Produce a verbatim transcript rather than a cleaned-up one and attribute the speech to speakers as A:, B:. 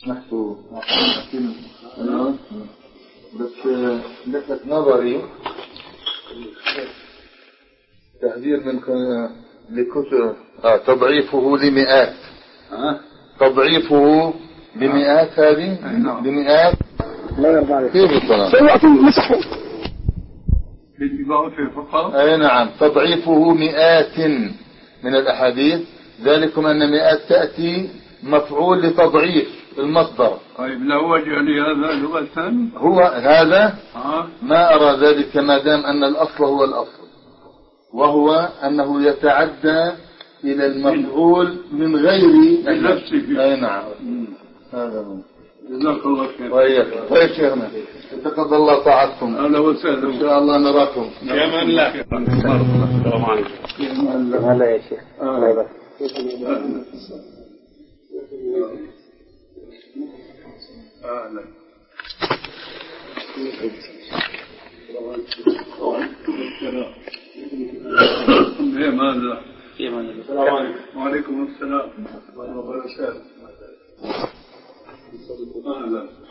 A: نحن بس لفت نظري تهذير من لكتب آه تضعيفه لمئات
B: أه؟
A: تضعيفه لمئات هذه لمئات
C: لا يرضى عليك
A: كيف الكلام
C: سيأتي مسحوا
A: أي نعم تضعيفه مئات من الأحاديث ذلكم أن مئات تأتي مفعول لتضعيف المصدر.
B: طيب لا وجه لهذا لغة
A: هو هذا
B: أه؟
A: ما أرى ذلك ما دام أن الأصل هو الأصل وهو أنه يتعدى إلى المفعول من غير
B: نفسه.
A: أي نعم هذا هو.
B: جزاك الله خير.
A: وإياك طيب شيخنا تقبل الله طاعتكم.
B: أهلا وسهلا
A: إن شاء الله نراكم.
B: يا من لا. السلام عليكم.
C: هلا يا شيخ.
B: أهلا. أهلا. في ماذا؟
C: في ماذا؟
B: السلام عليكم. وعليكم السلام ورحمة الله وبركاته. أهلا.